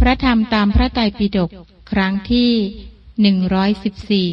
ระธรรมตามพระไตรปิฎกครั้งที่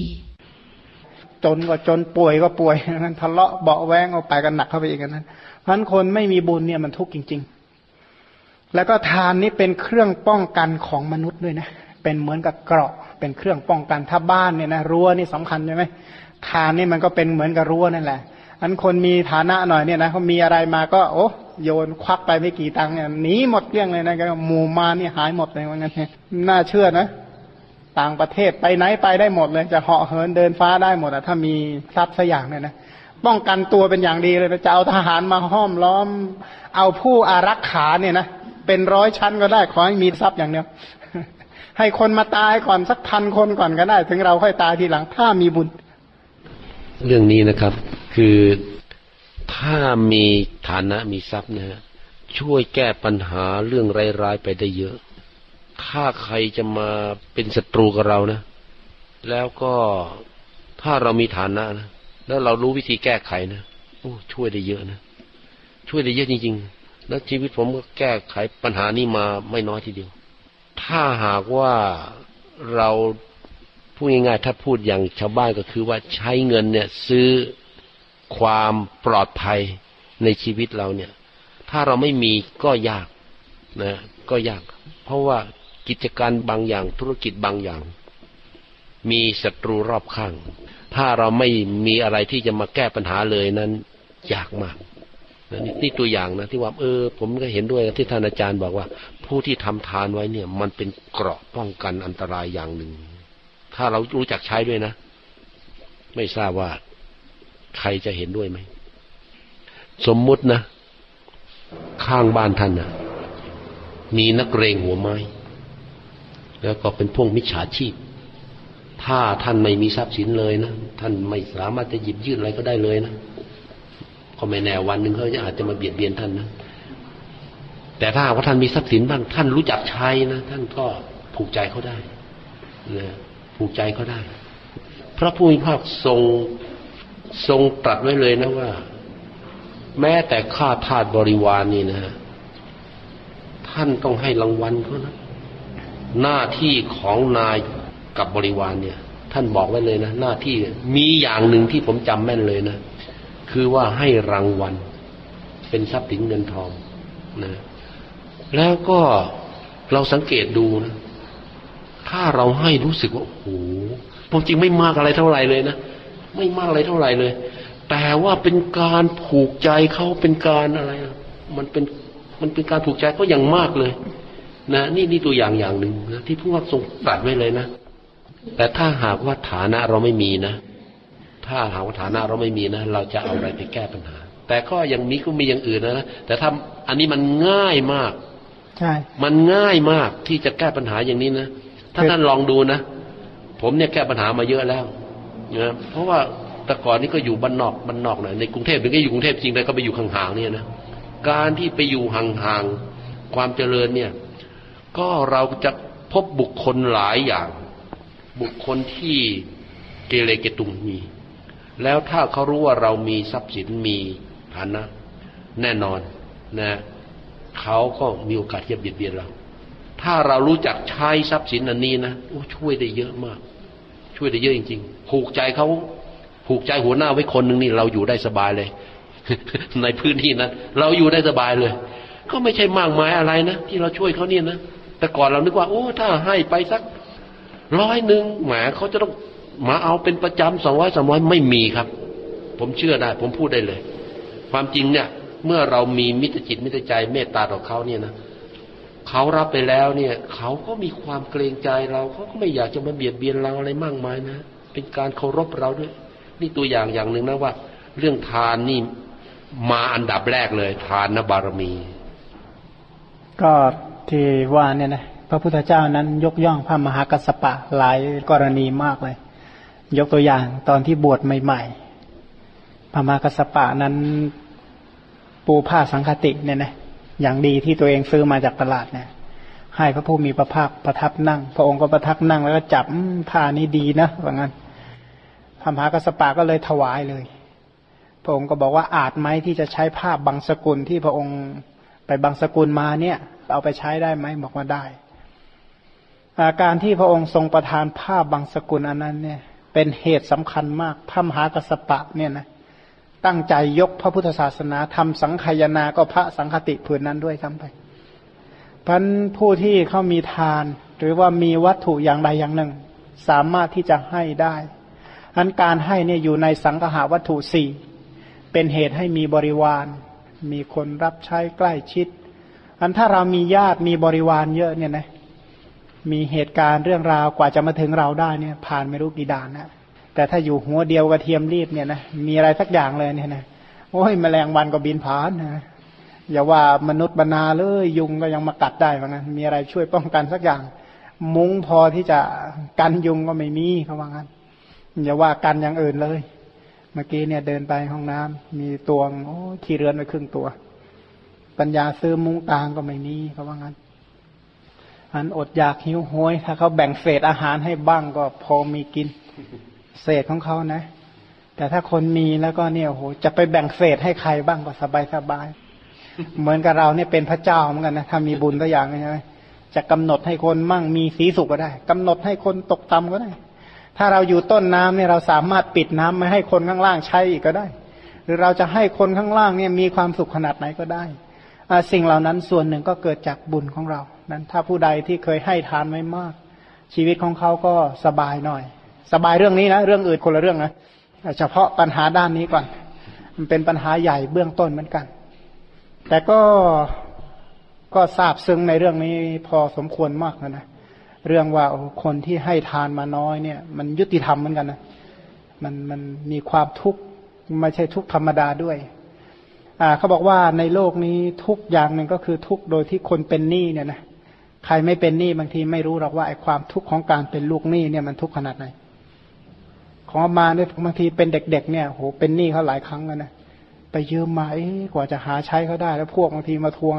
114 จนก็จนป่วยก็ป่วยนั้นทะเลาะเบาแวงเอาไปกันหนักเข้าไปอีกนั้นเพราะฉะนั้นคนไม่มีบุญเนี่ยมันทุกข์จริงๆแล้วก็ทานนี้เป็นเครื่องป้องกันของมนุษย์ด้วยนะเป็นเหมือนกับเกราะเป็นเครื่องป้องกันถ้าบ้านเนี่ยนะรั้วนี่สำคัญใช่ไหมทานนี่มันก็เป็นเหมือนกับรั้วนั่นแหละอันคนมีฐานะหน่อยเนี่ยนะเขามีอะไรมาก็โอ้โยนควักไปไม่กี่ตังค์เนี่ยหนีหมดเกลี้ยงเลยนะก็หมู่มานี่หายหมดเลยว่างั้นน่าเชื่อนะต่างประเทศไปไหนไปได้หมดเลยจะเหาะเหินเดินฟ้าได้หมดถ้ามีทรัพย์สักอย่างเนี่ยนะป้องกันตัวเป็นอย่างดีเลยจะเอาทหารมาห้อมล้อมเอาผู้อารักขาเนี่ยนะเป็น100 ชั้นก็ได้ขอให้มีทรัพย์อย่างเดียวให้คนมาตายก่อนสัก1,000 คนก่อนก็ได้ถึงเราค่อยตายทีหลังถ้ามีบุญเรื่องนี้นะครับคือถ้ามีฐานะมีทรัพย์นะฮะช่วยแก้ปัญหาเรื่องร้ายๆไปได้เยอะถ้าใครจะมาเป็นศัตรูกับเรานะแล้วก็ถ้าเรามีฐานะนะแล้วเรารู้วิธีแก้ไขนะโอ้ช่วยได้เยอะนะช่วยได้เยอะจริงๆแล้วชีวิตผมก็แก้ไขปัญหานี้มาไม่น้อยทีเดียวถ้าหากว่าเราพูดง่ายๆถ้าพูดอย่างชาวบ้านก็คือว่าใช้เงินเนี่ยซื้อความปลอดภัยในชีวิตเราเนี่ยถ้าเราไม่มีก็ยากนะก็ยากเพราะว่ากิจการบางอย่างธุรกิจบางอย่างมีศัตรูรอบข้างถ้าเราไม่มีอะไรที่จะมาแก้ปัญหาเลยนั้นยากมากนี่ตัวอย่างนะที่ว่าผมก็เห็นด้วยที่ท่านอาจารย์บอกว่าผู้ที่ทำทานไว้เนี่ยมันเป็นเกราะป้องกันอันตรายอย่างหนึ่งถ้าเรารู้จักใช้ด้วยนะไม่ทราบว่าใครจะเห็นด้วยไหมสมมุตินะข้างบ้านท่านนะมีนักเลงหัวไม้แล้วก็เป็นพวกมิจฉาชีพถ้าท่านไม่มีทรัพย์สินเลยนะท่านไม่สามารถจะหยิบยื่นอะไรก็ได้เลยนะก็ไม่แน่วันหนึ่งเขาจะอาจจะมาเบียดเบียนท่านนะแต่ถ้าว่าท่านมีทรัพย์สินบ้างท่านรู้จักใช้นะท่านก็ผูกใจเขาได้นะผูกใจเขาได้พระผู้มีพระภาคทรงตรัสไว้เลยนะว่าแม้แต่ข้าทาสบริวารนี่นะท่านต้องให้รางวัลเขานะหน้าที่ของนายกับบริวารเนี่ยท่านบอกไว้เลยนะหน้าที่มีอย่างหนึ่งที่ผมจำแม่นเลยนะคือว่าให้รางวัลเป็นทรัพย์สินเงินทองนะแล้วก็เราสังเกตดูนะถ้าเราให้รู้สึกว่าโอ้โหผมจริงไม่มากอะไรเท่าไหร่เลยนะไม่มากอะไรเท่าไหร่เลยแต่ว่าเป็นการผูกใจเขาเป็นการอะไรมันเป็นการผูกใจเขาอย่างมากเลยนะนี่ตัวอย่างหนึ่งนะที่ผู้ว่าทรงตรัสไว้เลยนะแต่ถ้าหากว่าฐานะเราไม่มีนะถ้าหากว่าฐานะเราไม่มีนะเราจะเอาอะไรไปแก้ปัญหาแต่ก็ยังมีก็มีอย่างอื่นนะแต่ถ้าอันนี้มันง่ายมากใช่มันง่ายมากที่จะแก้ปัญหาอย่างนี้นะถ้าท่านลองดูนะผมเนี่ยแก้ปัญหามาเยอะแล้วนะเพราะว่าแต่ก่อนนี้ก็อยู่บ้านนอกหน่อยในกรุงเทพถึงก็อยู่กรุงเทพจริงแต่ก็ไปอยู่ห่างๆเนี่ยนะการที่ไปอยู่ห่างๆความเจริญเนี่ยก็เราจะพบบุคคลหลายอย่างบุคคลที่เกเรเกตุงมีแล้วถ้าเขารู้ว่าเรามีทรัพย์สินมีฐานะแน่นอนนะเขาก็มีโอกาสที่จะเบียดเบียนเราถ้าเรารู้จักใช้ทรัพย์สินอันนี้นะช่วยได้เยอะมากช่วยได้เยอะจริงๆผูกใจเขาผูกใจหัวหน้าไว้คนหนึ่งนี่เราอยู่ได้สบายเลย ในพื้นที่นั้นเราอยู่ได้สบายเลยก็ไม่ใช่มากมายอะไรนะที่เราช่วยเขาเนี่ยนะแต่ก่อนเรานึกว่าถ้าให้ไปสัก100แหมเขาจะต้องมาเอาเป็นประจำ200 300ไม่มีครับผมเชื่อได้ผมพูดได้เลยความจริงเนี่ยเมื่อเรามีมิตรจิตมิตรใจเมตตาต่อเขาเนี่ยนะเขารับไปแล้วเนี่ยเขาก็มีความเกรงใจเราเขาก็ไม่อยากจะมาเบียดเบียนเราอะไรมากมายนะเป็นการเคารพเราด้วยนี่ตัวอย่างหนึ่งนะว่าเรื่องทานนี่มาอันดับแรกเลยทานบารมีก็ที่ว่าเนี่ยนะพระพุทธเจ้านั้นยกย่องพระมหากัสสปะหลายกรณีมากเลยยกตัวอย่างตอนที่บวชใหม่ๆพระมหากัสสปะนั้นปูผ้าสังฆติเนี่ยนะอย่างดีที่ตัวเองซื้อมาจากตลาดเนี่ยให้พระผู้มีพระภาคประทับนั่งพระองค์ก็ประทับนั่งแล้วก็จับผ้านี้ดีนะว่างั้นพระมหากัสสปะก็เลยถวายเลยพระองค์ก็บอกว่าอาจไหมที่จะใช้ผ้าบางสกุลที่พระองค์ไปบางสกุลมาเนี่ยเอาไปใช้ได้ไหมบอกว่าได้การที่พระองค์ทรงประทานผ้าบางสกุลอันนั้นเนี่ยเป็นเหตุสำคัญมากพระมหากัสสปะเนี่ยนะตั้งใจยกพระพุทธศาสนาทำสังฆายนาก็พระสังฆติผืนนั้นด้วยซ้ำไปเพราะผู้ที่เขามีทานหรือว่ามีวัตถุอย่างใดอย่างหนึ่งสามารถที่จะให้ได้อันการให้เนี่ยอยู่ในสังฆะวัตถุสี่เป็นเหตุให้มีบริวารมีคนรับใช้ใกล้ชิดอันถ้าเรามีญาติมีบริวารเยอะเนี่ยนะมีเหตุการณ์เรื่องราวกว่าจะมาถึงเราได้เนี่ยผ่านไม่รู้กี่ด่านนะแต่ถ้าอยู่หัวเดียวกระเทียมรีบเนี่ยนะมีอะไรสักอย่างเลยเนี่ยนะโอ้ยแมลงวันก็บินผ่านนะอย่าว่ามนุษย์บรรณาเลยยุงก็ยังมากัดได้เหมือนกันมีอะไรช่วยป้องกันสักอย่างมุ้งพอที่จะกันยุงก็ไม่มีเขาว่างั้นอย่าว่ากันอย่างอื่นเลยเมื่อกี้เนี่ยเดินไปห้องน้ำมีตวงโอ้ขี้เรือนไปครึ่งตัวปัญญาซื้อมุ้งกลางก็ไม่มีเขาว่างั้นอันอดอยากหิวโหยถ้าเขาแบ่งเศษอาหารให้บ้างก็พอมีกินเศษของเขานะแต่ถ้าคนมีแล้วก็เนี่ยโหจะไปแบ่งเศษให้ใครบ้างก็สบายเหมือนกับเราเนี่ยเป็นพระเจ้าเหมือนกันนะถ้ามีบุญตัวอย่างใช่ไหมจะกำหนดให้คนมั่งมีสีสุขก็ได้กำหนดให้คนตกต่ำก็ได้ถ้าเราอยู่ต้นน้ำเนี่ยเราสามารถปิดน้ำไม่ให้คนข้างล่างใช้อีกก็ได้หรือเราจะให้คนข้างล่างเนี่ยมีความสุขขนาดไหนก็ได้สิ่งเหล่านั้นส่วนหนึ่งก็เกิดจากบุญของเรานั้นถ้าผู้ใดที่เคยให้ทานไว้มากชีวิตของเขาก็สบายหน่อยสบายเรื่องนี้นะเรื่องอื่นคนละเรื่องนะเฉพาะปัญหาด้านนี้ก่อนมันเป็นปัญหาใหญ่เบื้องต้นเหมือนกันแต่ก็ทราบซึ้งในเรื่องนี้พอสมควรมากนะเรื่องว่าคนที่ให้ทานมาน้อยเนี่ยมันยุติธรรมเหมือนกันนะมันมีความทุกข์ไม่ใช่ทุกข์ธรรมดาด้วยเขาบอกว่าในโลกนี้ทุกอย่างหนึ่งก็คือทุกข์โดยที่คนเป็นหนี้เนี่ยนะใครไม่เป็นหนี้บางทีไม่รู้หรอกว่าไอ้ความทุกข์ของการเป็นลูกหนี้เนี่ยมันทุกข์ขนาดไหนของมาเนี่ยบางทีเป็นเด็กๆเนี่ยโหเป็นหนี้เขาหลายครั้งแล้วนะไปยืมมากว่าจะหาใช้เขาได้แล้วพวกบางทีมาทวง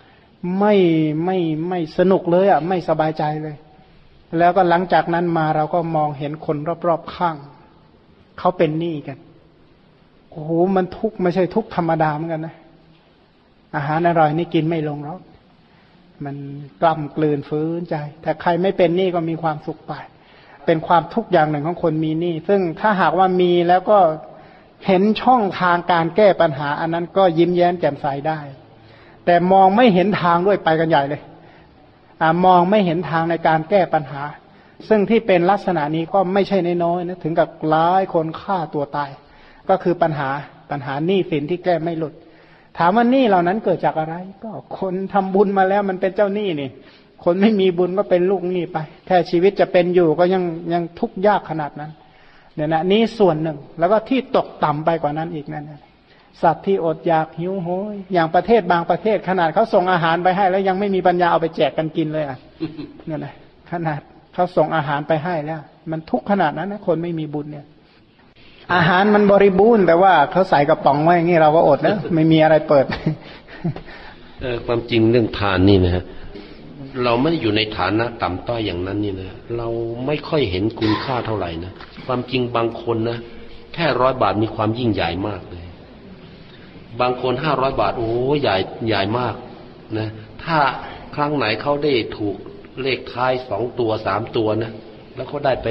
ไม่สนุกเลยไม่สบายใจเลยแล้วก็หลังจากนั้นมาเราก็มองเห็นคนรอบๆข้างเขาเป็นหนี้กันโอ้โหมันทุกข์ไม่ใช่ทุกข์ธรรมดาเหมือนกันนะอาหารอร่อยนี่กินไม่ลงหรอกมันกล้ำกลืนฟื้นใจแต่ใครไม่เป็นหนี้ก็มีความสุขไปเป็นความทุกข์อย่างหนึ่งของคนมีหนี้ซึ่งถ้าหากว่ามีแล้วก็เห็นช่องทางการแก้ปัญหาอันนั้นก็ยิ้มแย้มแจ่มใสได้แต่มองไม่เห็นทางด้วยไปกันใหญ่เลยมองไม่เห็นทางในการแก้ปัญหาซึ่งที่เป็นลักษณะนี้ก็ไม่ใช่น้อยๆนะถึงกับหลายคนฆ่าตัวตายก็คือปัญหาหนี้สินที่แก้ไม่หลุดถามว่าหนี้เหล่านั้นเกิดจากอะไรก็คนทำบุญมาแล้วมันเป็นเจ้าหนี้นี่คนไม่มีบุญก็เป็นลูกหนี้ไปแค่ชีวิตจะเป็นอยู่ก็ยังทุกข์ยากขนาดนั้นเนี่ยนะนี้ส่วนหนึ่งแล้วก็ที่ตกต่ำไปกว่านั้นอีกนั่นสัตว์ที่อดอยากหิวโหยอย่างประเทศบางประเทศขนาดเขาส่งอาหารไปให้แล้วยังไม่มีปัญญาเอาไปแจกกันกินเลยนั่นแหละขนาดเขาส่งอาหารไปให้แล้วมันทุกข์ขนาดนั้นนะคนไม่มีบุญเนี่ยอาหารมันบริบูรณ์แต่ว่าเขาใส่กระป๋องไว้อย่างนี้เราก็อดนะไม่มีอะไรเปิดความจริงเรื่องทานนี่นะฮะเราไม่ได้อยู่ในฐานะต่ำต้อยอย่างนั้นนี่นะเราไม่ค่อยเห็นคุณค่าเท่าไหร่นะความจริงบางคนนะแค่100 บาทมีความยิ่งใหญ่มากเลยบางคน500 บาทโอ้ใหญ่มากนะถ้าครั้งไหนเขาได้ถูกเลขท้าย2 ตัว3 ตัวนะแล้วเขาได้ไป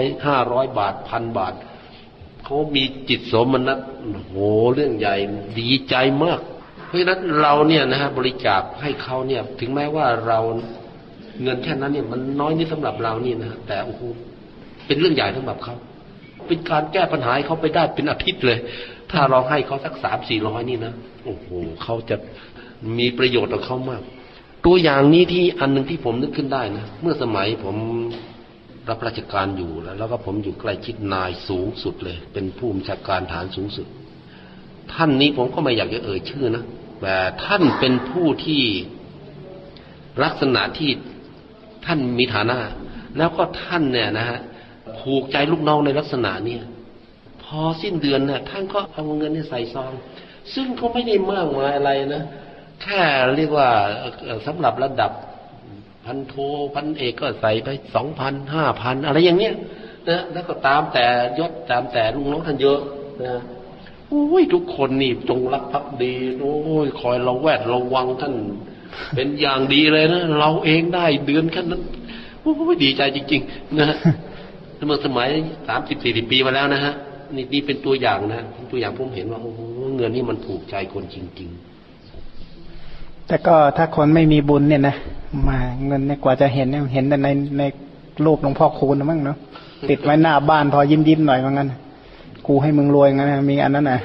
500 บาท1,000 บาทเขามีจิตโสมนัสโหเรื่องใหญ่ดีใจมากเพราะฉะนั้นเราเนี่ยนะฮะบริจาคให้เขาเนี่ยถึงแม้ว่าเราเงินแค่นั้นเนี่ยมันน้อยนิดสำหรับเรานี่นะแต่โอ้โหเป็นเรื่องใหญ่สำหรับเขาเป็นการแก้ปัญหาให้เขาไปได้เป็นอาทิตย์เลยถ้าเราให้เขาสัก300-400นี่นะโอ้โหเขาจะมีประโยชน์กับเขามากตัวอย่างนี้ที่อันนึงที่ผมนึกขึ้นได้นะเมื่อสมัยผมรับราชการอยู่แล้วก็ผมอยู่ใกล้ชิดนายสูงสุดเลยเป็นผู้บัญชาการฐานสูงสุดท่านนี้ผมก็ไม่อยากจะเอ่ยชื่อนะแต่ท่านเป็นผู้ที่ลักษณะที่ท่านมีฐานะแล้วก็ท่านเนี่ยนะฮะผูกใจลูกน้องในลักษณะนี้พอสิ้นเดือนเนี่ยท่านก็เอาเงินใส่ซองซึ่งก็ไม่ได้มากมายอะไรนะแค่เรียกว่าสำหรับระดับพันโทพันเอกก็ใส่ไป 2,000 5,000 อะไรอย่างเนี้ยนะแล้วก็ตามแต่ยศตามแต่ลูกน้องท่านเยอะนะโอ้ยทุกคนนี่จงรักภักดีโอ้ยคอยระแวดระวังท่านเป็นอย่างดีเลยนะเราเองได้เดือนแค่นั้นโอ้ยดีใจจริงๆนะฮะเมื่อสมัย30-40 ปีมาแล้วนะฮะนี่เป็นตัวอย่างนะตัวอย่างผมเห็นว่าโอ้โหเงินนี่มันถูกใจคนจริงๆแต่ก็ถ้าคนไม่มีบุญเนี่ยนะมาเงินเนี่ยกว่าจะเห็นเนี่ยเห็นแต่ในรูปหลวงพ่อคูณมั้งเนาะติดไว้หน้าบ้านพอยิ้มหน่อยว่างั้นกูให้มึงรวยงั้นนะมีอันนั้นน่ะ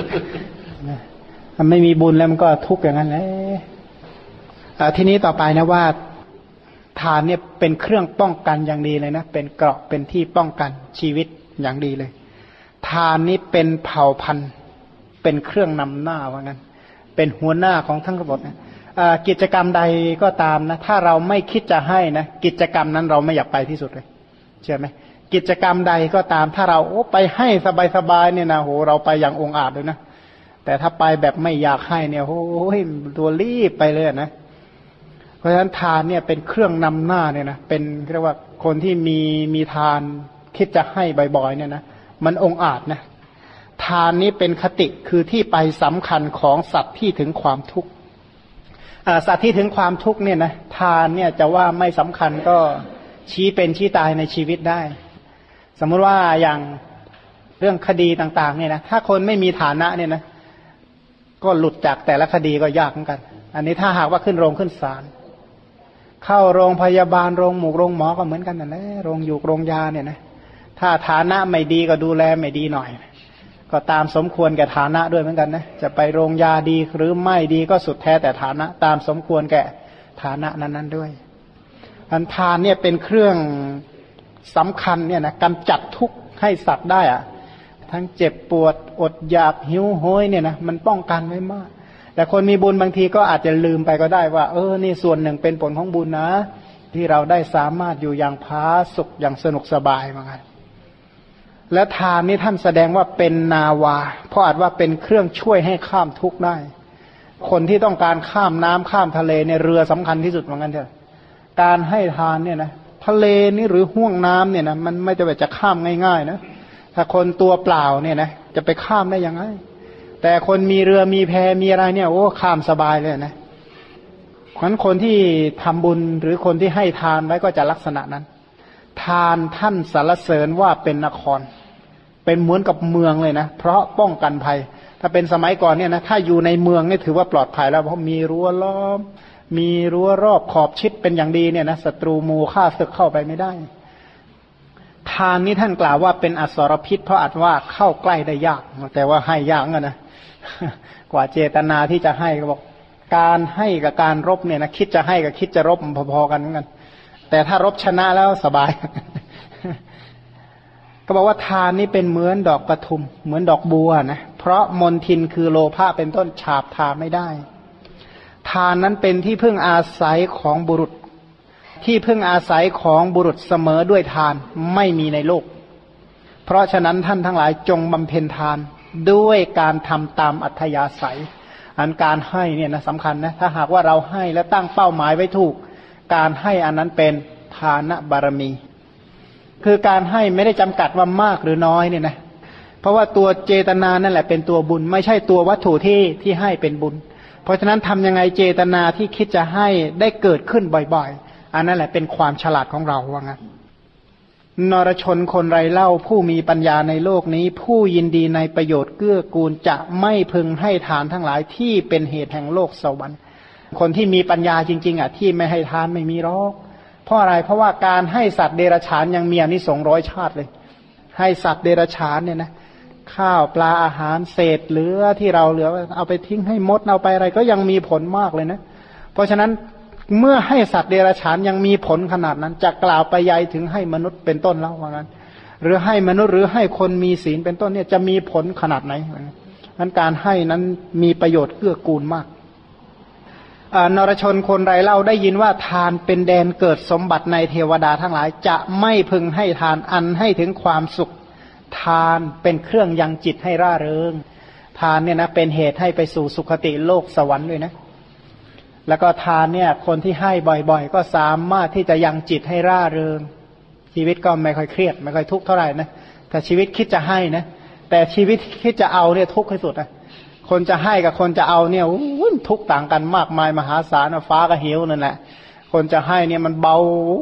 มันไม่มีบุญแล้วมันก็ทุกข์อย่างนั้นแหละทีนี้ต่อไปนะว่าทานเนี่ยเป็นเครื่องป้องกันอย่างดีเลยนะเป็นเกราะเป็นที่ป้องกันชีวิตอย่างดีเลยทานนี้เป็นเผ่าพันธุ์เป็นเครื่องนำหน้าว่างั้นเป็นหัวหน้าของทั้งระบบนะกิจกรรมใดก็ตามนะถ้าเราไม่คิดจะให้นะกิจกรรมนั้นเราไม่อยากไปที่สุดเลยเชื่อไหมกิจกรรมใดก็ตามถ้าเราไปให้สบายๆเนี่ยนะโหเราไปอย่างองอาจเลยนะแต่ถ้าไปแบบไม่อยากให้เนี่ยโอ้ยตัวรีบไปเลยนะเพราะฉะนั้นทานเนี่ยเป็นเครื่องนำหน้าเนี่ยนะเป็นเรียกว่าคนที่มีทานคิดจะให้บ่อยๆเนี่ยนะมันองอาจนะทานนี้เป็นคติคือที่ไปสำคัญของสัตว์ที่ถึงความทุกข์สัตว์ที่ถึงความทุกข์เนี่ยนะทานเนี่ยจะว่าไม่สำคัญก็ชี้เป็นชี้ตายในชีวิตได้สมมุติว่าอย่างเรื่องคดีต่างๆเนี่ยนะถ้าคนไม่มีฐานะเนี่ยนะก็หลุดจากแต่ละคดีก็ยากเหมือนกันอันนี้ถ้าหากว่าขึ้นโรงขึ้นศาลเข้าโรงพยาบาลโรงหมอก็เหมือนกันนั่นแหละโรงอยู่โรงยาเนี่ยนะถ้าฐานะไม่ดีก็ดูแลไม่ดีหน่อยก็ตามสมควรแก่ฐานะด้วยเหมือนกันนะจะไปโรงยาดีหรือไม่ดีก็สุดแท้แต่ฐานะตามสมควรแก่ฐานะนั้นๆด้วยอันทานเนี่ยเป็นเครื่องสำคัญเนี่ยนะกำจัดทุกข์ให้สัตว์ได้อะทั้งเจ็บปวดอดอยากหิวโหยเนี่ยนะมันป้องกันไว้มากแต่คนมีบุญบางทีก็อาจจะลืมไปก็ได้ว่านี่ส่วนหนึ่งเป็นผลของบุญนะที่เราได้สามารถอยู่อย่างผาสุกอย่างสนุกสบายเหมือนกันและทานนี้ท่านแสดงว่าเป็นนาวาเพราะอาจว่าเป็นเครื่องช่วยให้ข้ามทุกข์ได้คนที่ต้องการข้ามน้ำข้ามทะเลในเรือสำคัญที่สุดเหมือนกันเถอะการให้ทานเนี่ยนะทะเลนี่หรือห้วงน้ำเนี่ยนะมันไม่จะข้ามง่ายๆนะถ้าคนตัวเปล่าเนี่ยนะจะไปข้ามได้ยังไงแต่คนมีเรือมีแพมีอะไรเนี่ยโอ้ข้ามสบายเลยนะเพราะฉะนั้นคนที่ทำบุญหรือคนที่ให้ทานไว้ก็จะลักษณะนั้นทานท่านสรรเสริญว่าเป็นนครเป็นเหมือนกับเมืองเลยนะเพราะป้องกันภัยถ้าเป็นสมัยก่อนเนี่ยนะถ้าอยู่ในเมืองนี่ถือว่าปลอดภัยแล้วเพราะมีรั้วล้อมมีรั้วรอบขอบชิดเป็นอย่างดีเนี่ยนะศัตรูมูฆ่าศึกเข้าไปไม่ได้ทานนี้ท่านกล่าวว่าเป็นอสรพิษเพราะอาจว่าเข้าใกล้ได้ยากแต่ว่าให้ยากนะกว่าเจตนาที่จะให้ก็บอกการให้กับการรบเนี่ยนะคิดจะให้กับคิดจะรบพอๆกันเหมือนกันแต่ถ้ารบชนะแล้วสบายก็บอกว่าทานนี้เป็นเหมือนดอกปทุมเหมือนดอกบัวนะเพราะมนทินคือโลภะเป็นต้นฉาบทาไม่ได้ทานนั้นเป็นที่พึ่งอาศัยของบุรุษที่พึ่งอาศัยของบุรุษเสมอด้วยทานไม่มีในโลกเพราะฉะนั้นท่านทั้งหลายจงบำเพ็ญทานด้วยการทำตามอัธยาศัยอันการให้เนี่ยนะสำคัญนะถ้าหากว่าเราให้และตั้งเป้าหมายไว้ถูกการให้อันนั้นเป็นทานบารมีคือการให้ไม่ได้จำกัดว่ามากหรือน้อยเนี่ยนะเพราะว่าตัวเจตนานั่นแหละเป็นตัวบุญไม่ใช่ตัววัตถุที่ให้เป็นบุญเพราะฉะนั้นทำยังไงเจตนาที่คิดจะให้ได้เกิดขึ้นบ่อยๆอันนั้นแหละเป็นความฉลาดของเราว่างั้นนรชนคนไรเล่าผู้มีปัญญาในโลกนี้ผู้ยินดีในประโยชน์เกื้อกูลจะไม่พึงให้ทานทั้งหลายที่เป็นเหตุแห่งโลกสวรรค์คนที่มีปัญญาจริงๆที่ไม่ให้ทานไม่มีหรอกเพราะอะไรเพราะว่าการให้สัตว์เดรัจฉานยังมีอานิสงส์100 ชาติเลยให้สัตว์เดรัจฉานเนี่ยนะข้าวปลาอาหารเศษเหลือที่เราเหลือเอาไปทิ้งให้มดเอาไปอะไรก็ยังมีผลมากเลยนะเพราะฉะนั้นเมื่อให้สัตว์เดรัจฉานยังมีผลขนาดนั้นจะกล่าวไปยัยถึงให้มนุษย์เป็นต้นแล้วว่างั้นหรือให้มนุษย์หรือให้คนมีศีลเป็นต้นเนี่ยจะมีผลขนาดไหนนั้นการให้นั้นมีประโยชน์เกื้อกูลมากนรชนคนไรเล่าได้ยินว่าทานเป็นแดนเกิดสมบัติในเทวดาทั้งหลายจะไม่พึงให้ทานอันให้ถึงความสุขทานเป็นเครื่องยังจิตให้ร่าเริงทานเนี่ยนะเป็นเหตุให้ไปสู่สุคติโลกสวรรค์ด้วยนะแล้วก็ทานเนี่ยคนที่ให้บ่อยๆก็สามารถที่จะยังจิตให้ร่าเริงชีวิตก็ไม่ค่อยเครียดไม่ค่อยทุกข์เท่าไหร่นะแต่ชีวิตคิดจะให้นะแต่ชีวิตคิดจะเอาเนี่ยทุกข์ที่สุดนะคนจะให้กับคนจะเอาเนี่ยทุกข์ต่างกันมากมายมหาศาลฟ้าก็หิวนั่นแหละคนจะให้เนี่ยมันเบา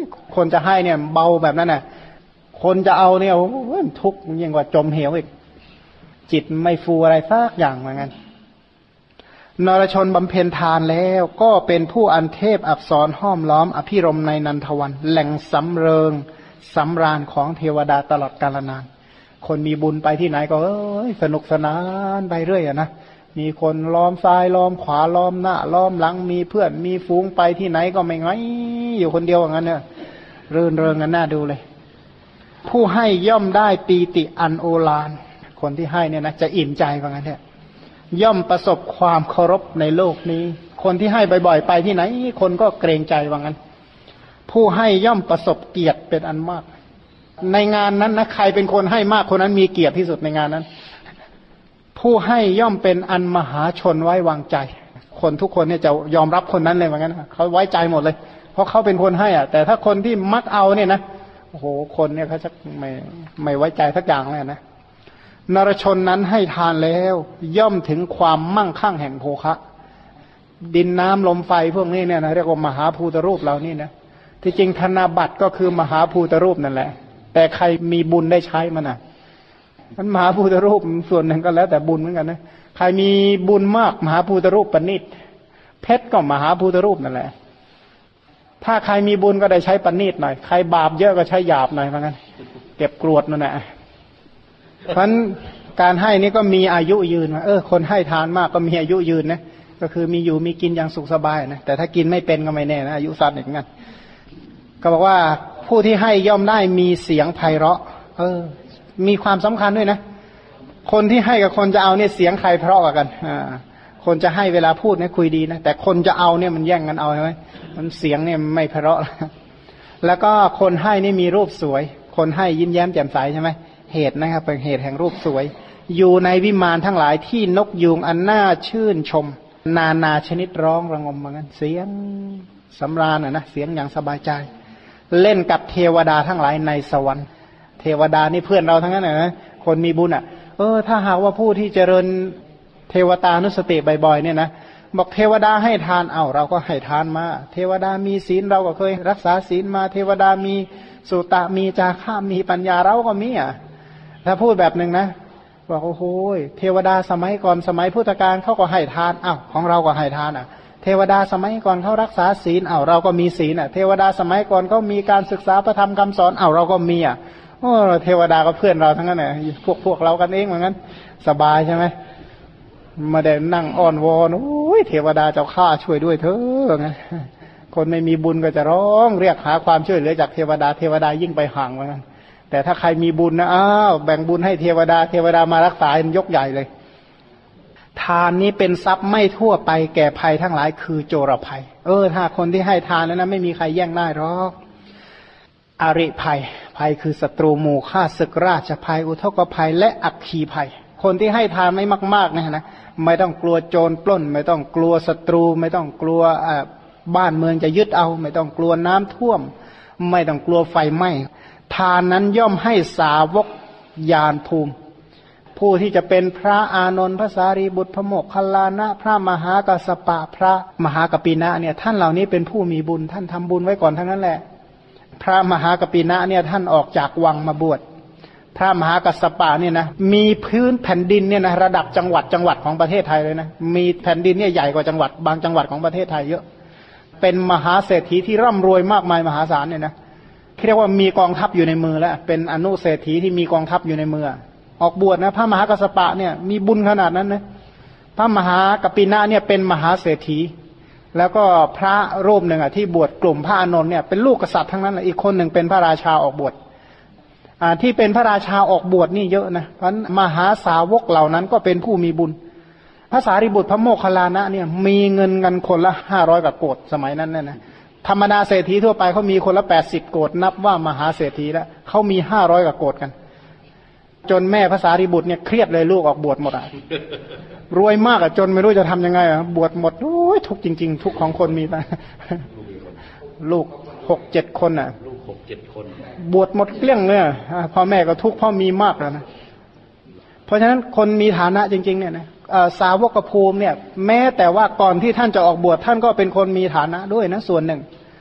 คนจะให้เนี่ยเบาแบบนั้นน่ะคนจะเอาเนี่ยทุกข์ยิ่งกว่าจมเหวอีกจิตไม่ฟูอะไรสักอย่างเหมือนกันนรชนบำเพ็ญทานแล้วก็เป็นผู้อันเทพอับสรห้อมล้อมอภิรมในนันทวันแหล่งสำเริงสำราญของเทวดาตลอดกาลนานคนมีบุญไปที่ไหนก็สนุกสนานไปเรื่อยนะมีคนล้อมซ้ายล้อมขวาล้อมหน้าล้อมหลังมีเพื่อนมีฝูงไปที่ไหนก็ไม่ไงอยู่คนเดียวอย่างนั้นเนี่ยรื่นเริงกันน่าดูเลยผู้ให้ย่อมได้ปีติอันโอฬารคนที่ให้เนี่ยนะจะอิ่มใจว่างั้นเนี่ยย่อมประสบความเคารพในโลกนี้คนที่ให้บ่อยๆไปที่ไหนคนก็เกรงใจว่างั้นผู้ให้ย่อมประสบเกียรติเป็นอันมากในงานนั้นนะใครเป็นคนให้มากคนนั้นมีเกียรติที่สุดในงานนั้นผู้ให้ย่อมเป็นอันมหาชนไว้วางใจคนทุกคนเนี่ยจะยอมรับคนนั้นเลยว่างั้นเขาไว้ใจหมดเลยเพราะเขาเป็นคนให้อ่ะแต่ถ้าคนที่มักเอาเนี่ยนะโอ้โหคนเนี่ยเขาจะไม่ไว้ใจสักอย่างเลยนะนรชนนั้นให้ทานแล้วย่อมถึงความมั่งคั่งแห่งโภคะดินน้ำลมไฟพวกนี้เนี่ยนะเรียกว่ามหาภูตรูปเรานี่นะที่จริงธนบัตรก็คือมหาภูตรูปนั่นแหละแต่ใครมีบุญได้ใช้มันน่ะมันมหาภูตรูปส่วนหนึ่งก็แล้วแต่บุญเหมือนกันนะใครมีบุญมากมหาภูตรูปประณีตเพชรก็มหาภูตรูปนั่นแหละถ้าใครมีบุญก็ได้ใช้ประณีตหน่อยใครบาปเยอะก็ใช้หยาบหน่อยเหมือนกันเก็บกรวดนั่นแหละเพราะการให้นี่ก็มีอายุยืนคนให้ทานมากก็มีอายุยืนนะก็คือมีอยู่มีกินอย่างสุขสบายนะแต่ถ้ากินไม่เป็นก็ไม่แน่นะอายุสั้นอีกงั้นก็บอกว่าผู้ที่ให้ย่อมได้มีเสียงไพเราะมีความสำคัญด้วยนะคนที่ให้กับคนจะเอาเนี่ยเสียงใครเพราะกว่ากันคนจะให้เวลาพูดเนี่ยคุยดีนะแต่คนจะเอาเนี่ยมันแย่งกันเอาใช่ไหมมันเสียงเนี่ยไม่เพราะแล้วก็คนให้นี่มีรูปสวยคนให้ยิ้มแย้มแจ่มใสใช่ไหมเหตุนะครับเป็นเหตุแห่งรูปสวยอยู่ในวิมานทั้งหลายที่นกยูงอันน่าชื่นชมนานาชนิดร้องระงมเหมือนกันเสียงสำราญนะเสียงอย่างสบายใจเล่นกับเทวดาทั้งหลายในสวรรค์เทวดานี่เพื่อนเราทั้งนั้นนะคนมีบุญถ้าหากว่าผู้ที่เจริญเทวตานุสติบ่อยๆเนี่ยนะบอกเทวดาให้ทานเราก็ให้ทานมาเทวดามีศีลเราก็เคยรักษาศีลมาเทวดามีสุตะมีจาคะมีปัญญาเราก็มีถ้าพูดแบบหนึ่งนะบอกโอ้โหเทวดาสมัยก่อนสมัยพุทธกาลเขาก็ให้ทานของเราก็ให้ทานเทวดาสมัยก่อนเขารักษาศีลเราก็มีศีลเทวดาสมัยก่อนเขามีการศึกษาพระธรรมคำสอนเราก็มีเทวดาก็เพื่อนเราทั้งนั้นพวกเรากันเองเหมือนกันสบายใช่ไหมมาได้นั่งอ้อนวอนเทวดาเจ้าข้าช่วยด้วยเถอะงั้นคนไม่มีบุญก็จะร้องเรียกหาความช่วยเหลือจากเทวดาเทวดายิ่งไปห่างเหมือนกันแต่ถ้าใครมีบุญนะแบ่งบุญให้เทวดาเทวดามารักษายกใหญ่เลยทานนี้เป็นทรัพย์ไม่ทั่วไปแก่ภัยทั้งหลายคือโจรภัยถ้าคนที่ให้ทานแล้วนะไม่มีใครแย่งได้หรอกอริภัยคือศัตรูหมู่ฆ่าศึกราชภัยอุทกภัยและอัคคีภัยคนที่ให้ทานไม่มากๆนะไม่ต้องกลัวโจรปล้นไม่ต้องกลัวศัตรูไม่ต้องกลัวบ้านเมืองจะยึดเอาไม่ต้องกลัวน้ำท่วมไม่ต้องกลัวไฟไหม้ทานนั้นย่อมให้สาวกญาณภูมิผู้ที่จะเป็นพระอานนท์พระสารีบุตรพระโมคคัลลานะพระมหากัสสปะพระมหากัปปินะเนี่ยท่านเหล่านี้เป็นผู้มีบุญท่านทำบุญไว้ก่อนทั้งนั้นแหละพระมหากัปปินะเนี่ยท่านออกจากวังมาบวชพระมหากัสสปะเนี่ยนะมีพื้นแผ่นดินเนี่ยนะระดับจังหวัดของประเทศไทยเลยนะมีแผ่นดินเนี่ยใหญ่กว่าจังหวัดบางจังหวัดของประเทศไทยเยอะเป็นมหาเศรษฐีที่ร่ำรวยมากมายมหาศาลเนี่ยนะเรียกว่ามีกองทัพอยู่ในมือแล้วเป็นอนุเศรษฐีที่มีกองทัพอยู่ในมือออกบวชนะพระมหากัสสปะเนี่ยมีบุญขนาดนั้นนะพระมหากัปปินะเนี่ยเป็นมหาเศรษฐีแล้วก็พระรูปหนึ่งที่บวชกลุ่มพระอานนท์เนี่ยเป็นลูกกษัตริย์ทั้งนั้นอีกคนหนึ่งเป็นพระราชาออกบวชที่เป็นพระราชาออกบวชนี่เยอะนะเพราะมหาสาวกเหล่านั้นก็เป็นผู้มีบุญพระสารีบุตรพระโมคคัลลานะเนี่ยมีเงินกันคนละ500กว่าโกฏสมัยนั้นนะธรรมดาเศรษฐีทั่วไปเขามีคนละ80โกฏนับว่ามหาเศรษฐีแล้วเขามี500กว่าโกฏกันจนแม่พระสารีบุตรเนี่ยเครียดเลยลูกออกบวชหมดรวยมากจนไม่รู้จะทำยังไงบวชหมดทุกจริงๆทุกของคนมีไปลูก 6-7 คนลูก 6-7 คนบวชหมดเกลี้ยงเลยพ่อแม่ก็ทุกข์พ่อมีมากแล้วนะเพราะฉะนั้นคนมีฐานะจริงๆเนี่ยนะสาวกภูมิเนี่ยแม้แต่ว่าก่อนที่ท่านจะออกบวชท่านก็เป็นคนมีฐานะด้วยนะส่วนหนึ่ง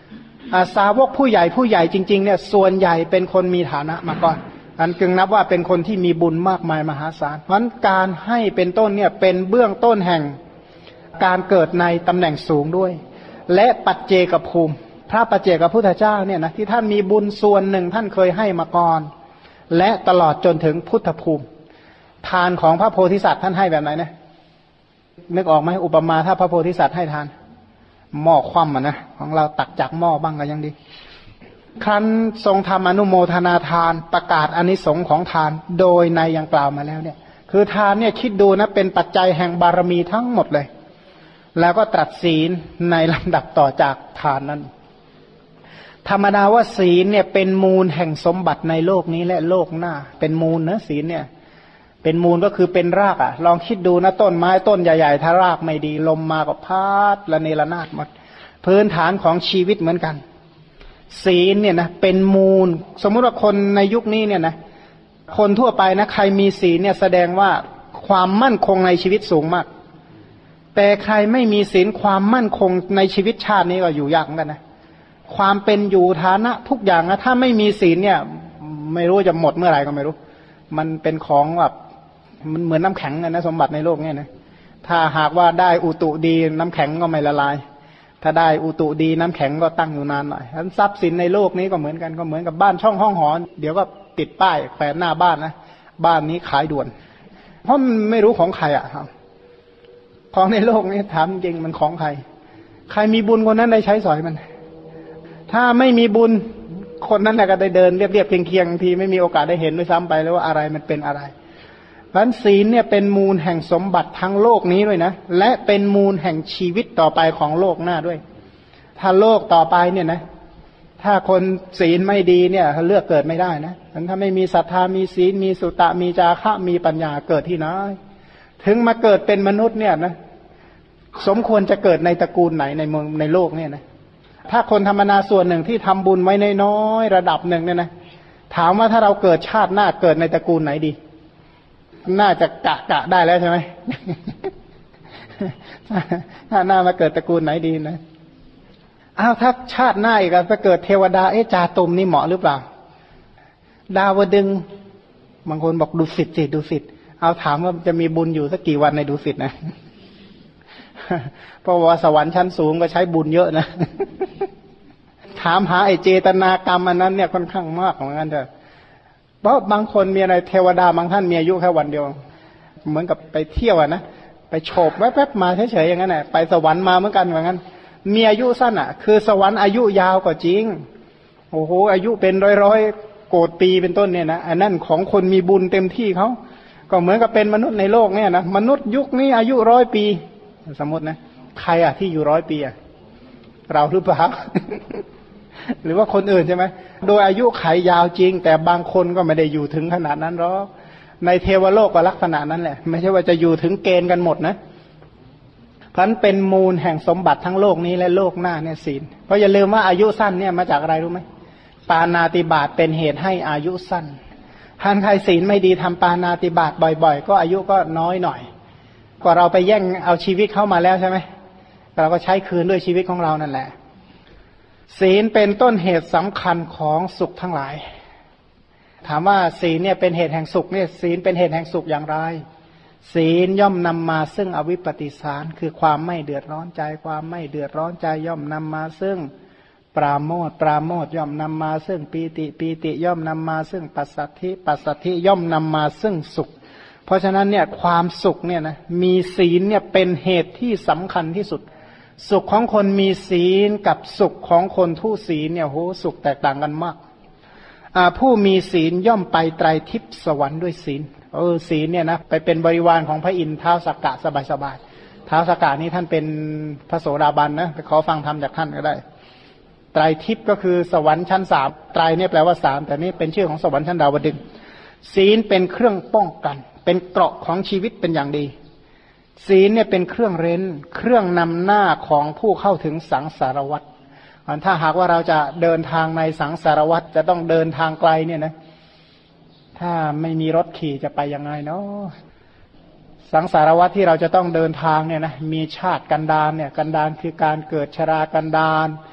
สาวกผู้ใหญ่จริงๆเนี่ยส่วนใหญ่เป็นคนมีฐานะมาก่อนอันจึงนับว่าเป็นคนที่มีบุญมากมายมหาศาลเพราะการให้เป็นต้นเนี่ยเป็นเบื้องต้นแห่งการเกิดในตำแหน่งสูงด้วยและปัจเจกภูมิพระปัจเจกพุทธเจ้าเนี่ยนะที่ท่านมีบุญส่วนหนึ่งท่านเคยให้มาก่อนและตลอดจนถึงพุทธภูมิทานของพระโพธิสัตว์ท่านให้แบบไหนนะนึกออกไหมอุปมาถ้าพระโพธิสัตว์ให้ทานหม้อคว่ำนะของเราตักจากหม้อบ้างก็ยังดีครั้นทรงทำอนุโมทนาทานประกาศอานิสงส์ของทานโดยในอย่างกล่าวมาแล้วเนี่ยคือทานเนี่ยคิดดูนะเป็นปัจจัยแห่งบารมีทั้งหมดเลยแล้วก็ตรัสศีลในลำดับต่อจากทานนั้นธรรมดาว่าศีลเนี่ยเป็นมูลแห่งสมบัติในโลกนี้และโลกหน้าเป็นมูลนะศีลเนี่ยเป็นมูลก็คือเป็นรากอ่ะลองคิดดูนะต้นไม้ต้นใหญ่ๆถ้ารากไม่ดีลมมาก็พัดระเนระนาดหมดพื้นฐานของชีวิตเหมือนกันศีลเนี่ยนะเป็นมูลสมมุติว่าคนในยุคนี้เนี่ยนะคนทั่วไปนะใครมีศีลเนี่ยแสดงว่าความมั่นคงในชีวิตสูงมากแต่ใครไม่มีศีลความมั่นคงในชีวิตชาตินี้ก็อยู่ยากเหมือนกันนะความเป็นอยู่ฐานะทุกอย่างนะถ้าไม่มีศีลเนี่ยไม่รู้จะหมดเมื่อไหร่ก็ไม่รู้มันเป็นของแบบมันเหมือนน้ำแข็งนะสมบัติในโลกเนี่ยนะถ้าหากว่าได้อุตุดีน้ำแข็งก็ไม่ละลายถ้าได้อุตุดีน้ำแข็งก็ตั้งอยู่นานหน่อยฉะนั้นทรัพย์สินในโลกนี้ก็เหมือนกันก็เหมือนกับบ้านช่องห้องหอเดี๋ยวก็ติดป้ายแขวนหน้าบ้านนะบ้านนี้ขายด่วนเพราะมันไม่รู้ของใครอ่ะของในโลกนี้ถามจริงมันของใครใครมีบุญคนนั้นได้ใช้สอยมันถ้าไม่มีบุญคนนั้นแหละก็ได้เดินเรียบๆเคียงๆทีไม่มีโอกาสได้เห็นด้วยซ้ำไปแล้วว่าอะไรมันเป็นอะไรเพราะศีลเนี่ยเป็นมูลแห่งสมบัติทั้งโลกนี้ด้วยนะและเป็นมูลแห่งชีวิตต่อไปของโลกหน้าด้วยถ้าโลกต่อไปเนี่ยนะถ้าคนศีลไม่ดีเนี่ยเลือกเกิดไม่ได้นะถ้าไม่มีศรัทธามีศีลมีสุตะมีจาคะมีปัญญาเกิดที่ไหนถึงมาเกิดเป็นมนุษย์เนี่ยนะสมควรจะเกิดในตระกูลไหนในโลกเนี่ยนะถ้าคนธรรมนาส่วนหนึ่งที่ทำบุญไว้ในน้อยระดับหนึ่งเนี่ยนะถามว่าถ้าเราเกิดชาติหน้าเกิดในตระกูลไหนดีน่าจะกะได้แล้วใช่ไหม ถ้าหน้ามาเกิดตระกูลไหนดีนะถ้าชาติหน้าอีกจะเกิดเทวดาจาตุมนี่เหมาะหรือเปล่าดาวดึงบางคนบอกดุสิตสิดุสิตเอาถามว่าจะมีบุญอยู่สักกี่วันในดุสิตนะ เพราะว่าสวรรค์ชั้นสูงก็ใช้บุญเยอะนะ ถามหาเจตนากรรมอันนั้นเนี่ยค่อนข้างมากเหมือนกันเถอะเพราะบางคนมีอะไรเทวดาบางท่านมีอายุแค่วันเดียวเหมือนกับไปเที่ยวนะไปโฉบแวบๆมาเฉยๆอย่างนั้นแหละไปสวรรค์มาเหมือนกันเหมือนกันมีอายุสั้นอ่ะคือสวรรค์อายุยาวกว่าจริงโอ้โหอายุเป็นร้อยๆโกฏปีเป็นต้นเนี่ยนะอันนั้นของคนมีบุญเต็มที่เขาก็เหมือนกับเป็นมนุษย์ในโลกเนี่ยนะมนุษย์ยุคนี้อายุ100 ปีสมมตินะใครอ่ะที่อยู่100 ปีอ่ะเราหรือเปล่า หรือว่าคนอื่นใช่ไหมโดยอายุขัยยาวจริงแต่บางคนก็ไม่ได้อยู่ถึงขนาดนั้นหรอกในเทวโลกก็ลักษณะนั้นแหละไม่ใช่ว่าจะอยู่ถึงเกณฑ์กันหมดนะเพราะนั้นเป็นมูลแห่งสมบัติทั้งโลกนี้และโลกหน้าเนี่ยศีลเพราะอย่าลืมว่าอายุสั้นเนี่ยมาจากอะไรรู้ไหมปาณาติบาตเป็นเหตุให้อายุสั้นท่านใครศีลไม่ดีทำปาณาติบาตบ่อยๆก็อายุก็น้อยหน่อยกว่าเราไปแย่งเอาชีวิตเข้ามาแล้วใช่ไหมเราก็ใช้คืนด้วยชีวิตของเรานั่นแหละศีลเป็นต้นเหตุสำคัญของสุขทั้งหลายถามว่าศีลเนี่ยเป็นเหตุแห่งสุขเนี่ยศีลเป็นเหตุแห่งสุขอย่างไรศีลย่อมนำมาซึ่งอวิปปิสารคือความไม่เดือดร้อนใจความไม่เดือดร้อนใจย่อมนำมาซึ่งปราโมทย์ปราโมทย์ย่อมนำมาซึ่งปีติปีติย่อมนำมาซึ่งปัสสัทธิปัสสัทธิย่อมนำมาซึ่งสุขเพราะฉะนั้นเนี่ยความสุขเนี่ยนะมีศีลเนี่ยเป็นเหตุที่สำคัญที่สุดสุขของคนมีศีลกับสุขของคนทุศีลเนี่ยโหสุขแตกต่างกันมากผู้มีศีลย่อมไปไตรทิพย์สวรรค์ด้วยศีลศีลเนี่ยนะไปเป็นบริวารของพระอินทร์ท้าวสักกะสบายๆท้าวสักกะนี่ท่านเป็นพระโสดาบันนะไปขอฟังธรรมจากท่านก็ได้ไตรทิพย์ก็คือสวรรค์ชั้น3ไตรเนี่ยแปลว่า3แต่นี่เป็นชื่อของสวรรค์ชั้นดาวดึงส์ศีลเป็นเครื่องป้องกันเป็นเกราะของชีวิตเป็นอย่างดีศีลเนี่ยเป็นเครื่องเร้นเครื่องนำหน้าของผู้เข้าถึงสังสารวัฏถ้าหากว่าเราจะเดินทางในสังสารวัฏจะต้องเดินทางไกลเนี่ยนะถ้าไม่มีรถขี่จะไปยังไงเนาะสังสารวัฏที่เราจะต้องเดินทางเนี่ยนะมีชาติกันดารเนี่ยกันดารคือการเกิดชรากันดาร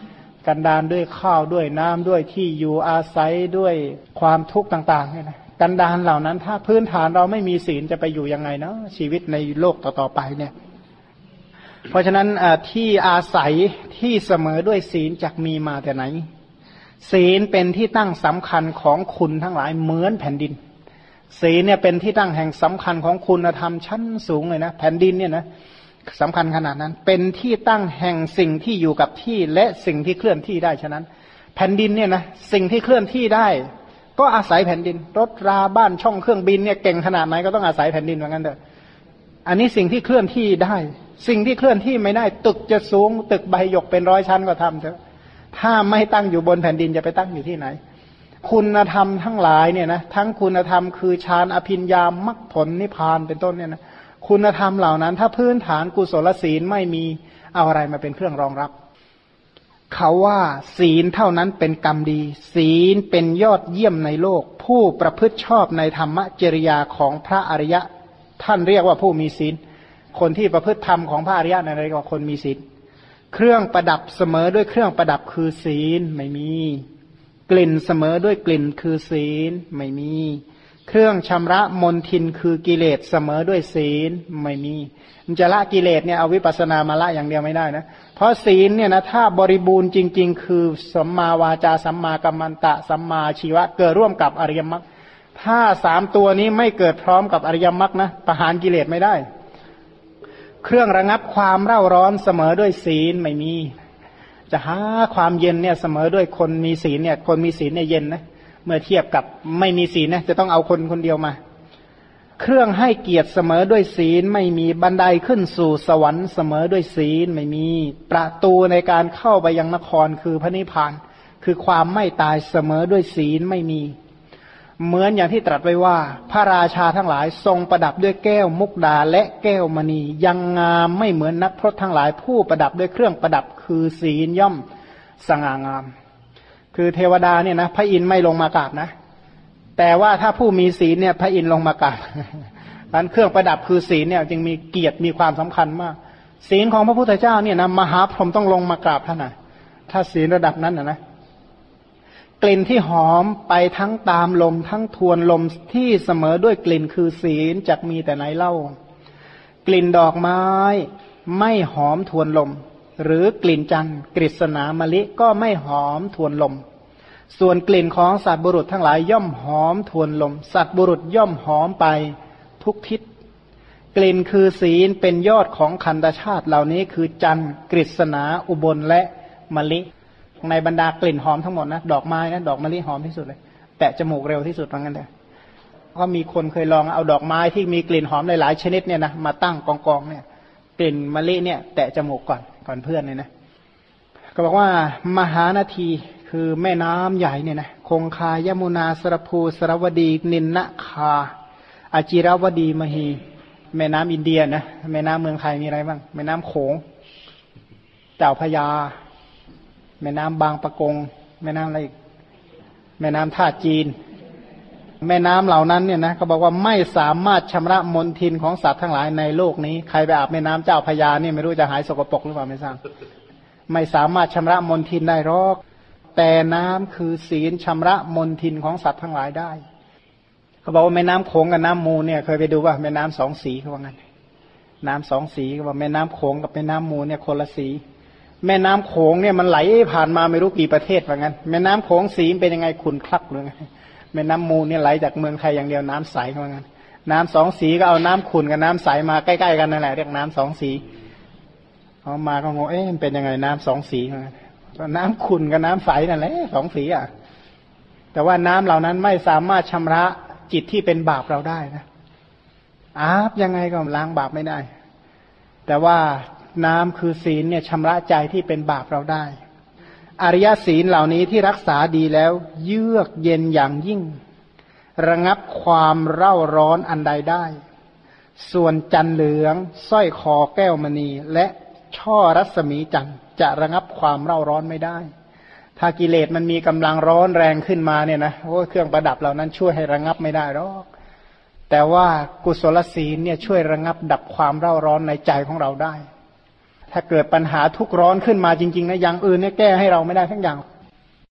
กันดารด้วยข้าวด้วยน้ำด้วยที่อยู่อาศัยด้วยความทุกข์ต่างๆเนี่ยนะกันดารเหล่านั้นถ้าพื้นฐานเราไม่มีศีลจะไปอยู่ยังไงเนาะชีวิตในโลกต่อๆไปเนี่ยเพราะฉะนั้นที่อาศัยที่เสมอด้วยศีลจักมีมาแต่ไหนศีลเป็นที่ตั้งสำคัญของคุณทั้งหลายเหมือนแผ่นดินศีลเนี่ยเป็นที่ตั้งแห่งสำคัญของคุณธรรมชั้นสูงเลยนะแผ่นดินเนี่ยนะสำคัญขนาดนั้นเป็นที่ตั้งแห่งสิ่งที่อยู่กับที่และสิ่งที่เคลื่อนที่ได้ฉะนั้นแผ่นดินเนี่ยนะสิ่งที่เคลื่อนที่ได้ก็อาศัยแผ่นดินรถราบ้านช่องเครื่องบินเนี่ยเก่งขนาดไหนก็ต้องอาศัยแผ่นดินเหมือนกันเถอะอันนี้สิ่งที่เคลื่อนที่ได้สิ่งที่เคลื่อนที่ไม่ได้ตึกจะสูงตึกใบหยกเป็น100 ชั้นก็ทำเถอะถ้าไม่ตั้งอยู่บนแผ่นดินจะไปตั้งอยู่ที่ไหนคุณธรรมทั้งหลายเนี่ยนะทั้งคุณธรรมคือฌานอภิญญามรรคผลนิพพานเป็นต้นเนี่ยนะคุณธรรมเหล่านั้นถ้าพื้นฐานกุศลศีลไม่มีเอาอะไรมาเป็นเครื่องรองรับเขาว่าศีลเท่านั้นเป็นกรรมดีศีลเป็นยอดเยี่ยมในโลกผู้ประพฤติชอบในธรรมจริยาของพระอริยะท่านเรียกว่าผู้มีศีลคนที่ประพฤติธรรมของพระอริยะนั่นเรียกว่าคนมีศีลเครื่องประดับเสมอด้วยเครื่องประดับคือศีลไม่มีกลิ่นเสมอด้วยกลิ่นคือศีลไม่มีเครื่องชำระมลทินคือกิเลสเสมอด้วยศีลไม่มีมันจะละกิเลสเนี่ยเอาวิปัสสนามาละอย่างเดียวไม่ได้นะเพราะศีลเนี่ยนะถ้าบริบูรณ์จริงๆคือสัมมาวาจาสัมมากัมมันตะสัมมาชีวะเกิดร่วมกับอริยมรรคถ้า3ตัวนี้ไม่เกิดพร้อมกับอริยมรรคนะประหารกิเลสไม่ได้เครื่องระงับความเร่าร้อนเสมอด้วยศีลไม่มีจะหาความเย็นเนี่ยเสมอด้วยคนมีศีลเนี่ยคนมีศีลเนี่ยเย็นนะเมื่อเทียบกับไม่มีศีลนะจะต้องเอาคนคนเดียวมาเครื่องให้เกียรติเสมอด้วยศีลไม่มีบันไดขึ้นสู่สวรรค์เสมอด้วยศีลไม่มีประตูในการเข้าไปยังนครคือพระนิพพานคือความไม่ตายเสมอด้วยศีลไม่มีเหมือนอย่างที่ตรัสไว้ว่าพระราชาทั้งหลายทรงประดับด้วยแก้วมุกดาและแก้วมณียังงามไม่เหมือนนักพรตทั้งหลายผู้ประดับด้วยเครื่องประดับคือศีลย่อมสง่างามคือเทวดาเนี่ยนะพระอินทร์ไม่ลงมากราบนะแต่ว่าถ้าผู้มีศีลเนี่ยพระอินทร์ลงมากราบนั้นเครื่องประดับคือศีลเนี่ยจึงมีเกียรติมีความสำคัญมากศีลของพระพุทธเจ้าเนี่ยนะมหาพรหมต้องลงมากราบท่านนะถ้าศีลระดับนั้นนะกลิ่นที่หอมไปทั้งตามลมทั้งทวนลมที่เสมอด้วยกลิ่นคือศีลจักมีแต่ไหนเล่ากลิ่นดอกไม้ไม่หอมทวนลมหรือกลิ่นจันทร์กฤษณามะลิก็ไม่หอมทวนลมส่วนกลิ่นของสัตว์บุรุษทั้งหลายย่อมหอมทวนลมสัตว์บุรุษย่อมหอมไปทุกทิศกลิ่นคือศีลเป็นยอดของขันธชาติเหล่านี้คือจันทร์กฤษณาอุบลและมะลิในบรรดากลิ่นหอมทั้งหมดนะดอกไม้นะดอกมะลิหอมที่สุดเลยแตะจมูกเร็วที่สุดว่างั้นเลยก็มีคนเคยลองเอาดอกไม้ที่มีกลิ่นหอมหลายๆชนิดเนี่ยนะมาตั้งกองๆเนี่ยกลิ่นมะลิเนี่ยแตะจมูกก่อนเพื่อนเลยนะก็บอกว่ามหานาทีคือแม่น้ำใหญ่เนี่ยนะคงคายมุนาสรภูสรวดีนินนะคาอาจิรวดีมหีแม่น้ำอินเดียนะแม่น้ำเมืองไทยมีอะไรบ้างแม่น้ำโขงเจ้าพระยาแม่น้ำบางปะกงแม่น้ำอะไรอีกแม่น้ำท่าจีนแม่น้ำเหล่านั้นเนี่ยนะเขาบอกว่าไม่สามารถชำระมลทินของสัตว์ทั้งหลายในโลกนี้ใครไปอาบแม่น้ำเจ้าพระยาเนี่ยไม่รู้จะหายสกปรกหรือเปล่าไม่ทราบไม่สามารถชำระมลทินได้หรอกแต่น้ำคือศีลชำระมลทินของสัตว์ทั้งหลายได้เขาบอกว่าแม่น้ำโขงกับน้ำมูลเนี่ยเคยไปดูว่าแม่น้ำ2 สีเขาว่างั้นน้ำ2 สีเขาบอกแม่น้ำโขงกับแม่น้ำมูลเนี่ยคนละสีแม่น้ำโขงเนี่ยมันไหลผ่านมาไม่รู้กี่ประเทศว่างั้นแม่น้ำโขงสีเป็นยังไงขุ่นคลักเลยแม่น้ำมูลเนี่ยไหลจากเมืองไทยอย่างเดียวน้ำใสว่างั้นน้ำ2 สีก็เอาน้ำขุ่นกับน้ำใสมาใกล้ๆกันนั่นแหละเรียกน้ำ2 สีเอามาก็งงมันเป็นยังไงน้ำ2 สีว่างั้นน้ำขุ่นกับน้ำใสนั่นแหละ2 สีอ่ะแต่ว่าน้ำเหล่านั้นไม่สามารถชำระจิตที่เป็นบาปเราได้นะอาบยังไงก็ล้างบาปไม่ได้แต่ว่าน้ำคือศีลเนี่ยชำระใจที่เป็นบาปเราได้อริยศีลเหล่านี้ที่รักษาดีแล้วเยือกเย็นอย่างยิ่งระงับความเร่าร้อนอันใดได้ส่วนจันเหลืองสร้อยคอแก้วมณีและช่อรัศมีจันทร์จะระงับความเร่าร้อนไม่ได้ถ้ากิเลสมันมีกำลังร้อนแรงขึ้นมาเนี่ยนะเครื่องประดับเหล่านั้นช่วยให้ระงับไม่ได้หรอกแต่ว่ากุศลศีลเนี่ยช่วยระงับดับความเร่าร้อนในใจของเราได้ถ้าเกิดปัญหาทุกข์ร้อนขึ้นมาจริงๆนะอย่างอื่นเนี่ยแก้ให้เราไม่ได้ทั้งอย่าง